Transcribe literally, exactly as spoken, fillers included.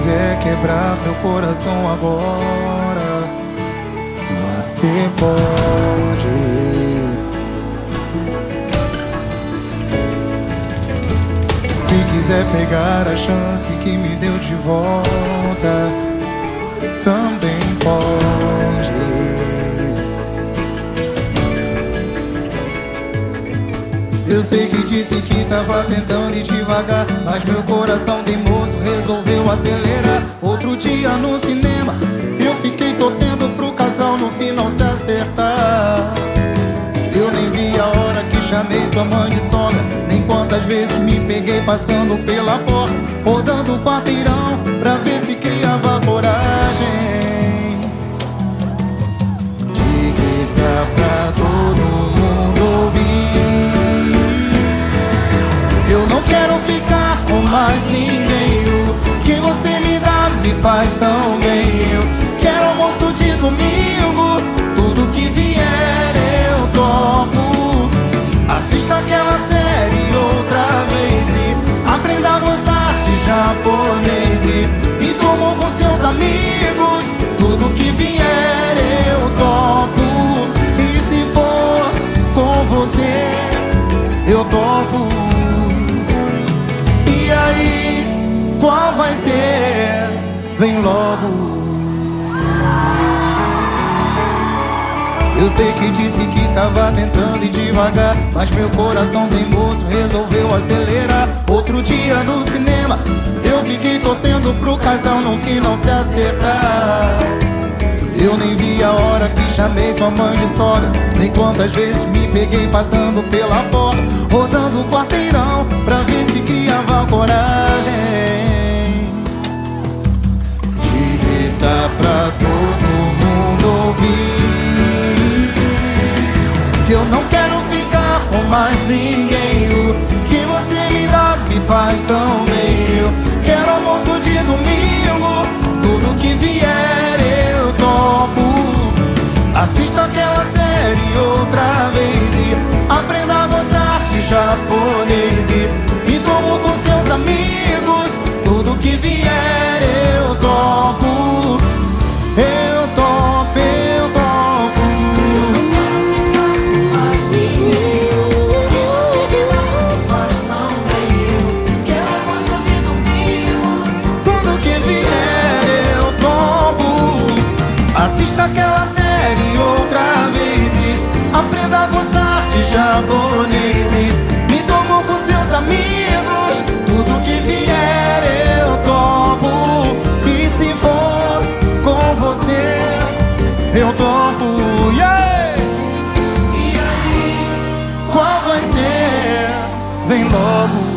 quiser quebrar teu coração agora, você pode. Se quiser pegar a chance que me deu de volta, também pode. Eu sei que disse que tava tentando ir devagar, mas meu coração teimoso resolveu acelerar. Outro dia no cinema, eu fiquei torcendo pro casal no final se acertar. Eu nem vi a hora que chamei sua mãe de sogra, nem quantas vezes me peguei passando pela porta, rodando o quarteirão pra ver se criava coragem de gritar pra todo mundo ouvir. Eu não quero ficar com mais ninguém, o que você me dá me faz tão bem. Eu quero almoço de domingo, tudo que vier eu topo. Assista aquela série outra vez e aprenda a gostar de japonês. E, e durmo com seus amigos, tudo que vier eu topo. E se for com você, eu topo. E aí, qual vai ser? Vem logo. Eu sei que disse que tava tentando ir devagar, mas meu coração teimoso resolveu acelerar. Outro dia no cinema, eu fiquei torcendo pro casal no final se acertar. Eu nem vi a hora que chamei sua mãe de sogra, nem quantas vezes me peguei passando pela porta, rodando o quarteirão pra ver se criava coragem de gritar pra todo mundo ouvir. Eu não quero ficar com mais ninguém, o que você me dá me faz tão bem. Eu quero almoço de domingo, tudo que vier eu topo. Assista aquela série outra vez e aprenda a gostar de japonês. E, e durmo com seus amigos, tudo que vier eu topo. Eu topo, eu topo. Assista aquela série outra vez e aprenda a gostar de japonês. E me durmo com seus amigos, tudo que vier eu topo. E se for com você, eu topo. Yeah! E aí, qual vai ser? Vem logo.